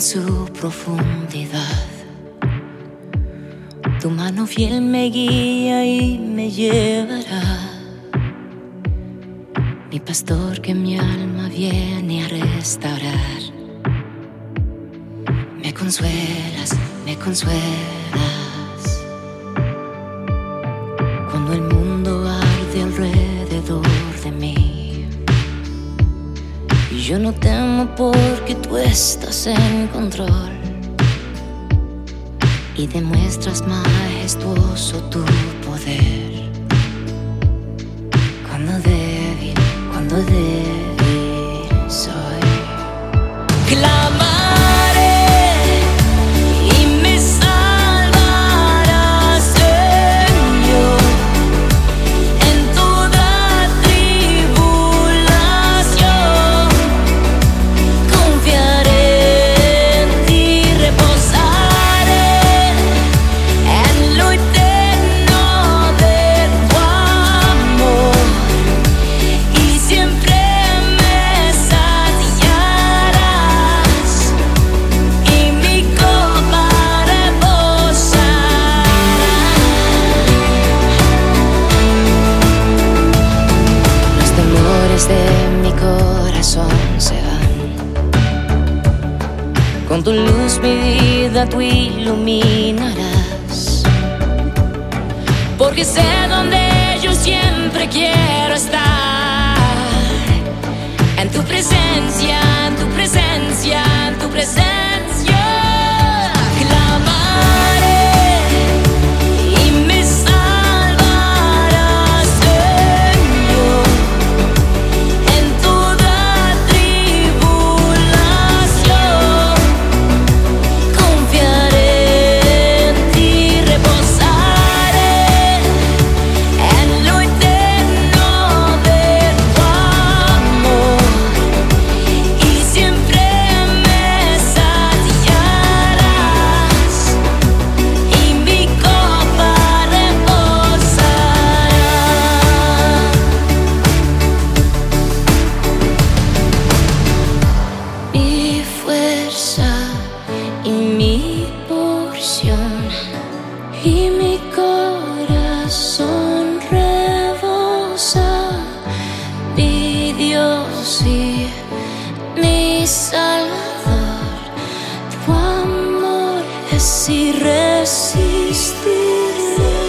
su profundidad. Tu mano fiel me guía y me llevará. Mi pastor que mi alma viene a restaurar. Me consuelas, me consuelas. Cuando el mundo arde alrededor de mí, y yo no temo porque tú estás en control y demuestras majestuoso tu poder. Cuando débil soy, clamaré y me salvarás, Señor, en toda tribulación. Confiaré en ti, reposaré en lo eterno de tu amor, y siempre me saciarás y mi copa rebosará. Los temores de mi corazón se van. Con tu luz mi vida tú iluminarás, porque sé donde yo siempre quiero estar. En tu presencia, en tu presencia, en tu presencia. Clamaré y me salvarás, Señor, en toda tribulación. Confiaré en ti, reposaré en lo eterno de tu amor, y siempre me saciarás y mi copa rebosará. Mi fuerza y mi porción, y mi corazón rebosa. Mi Dios y mi Salvador, tu amor es irresistible.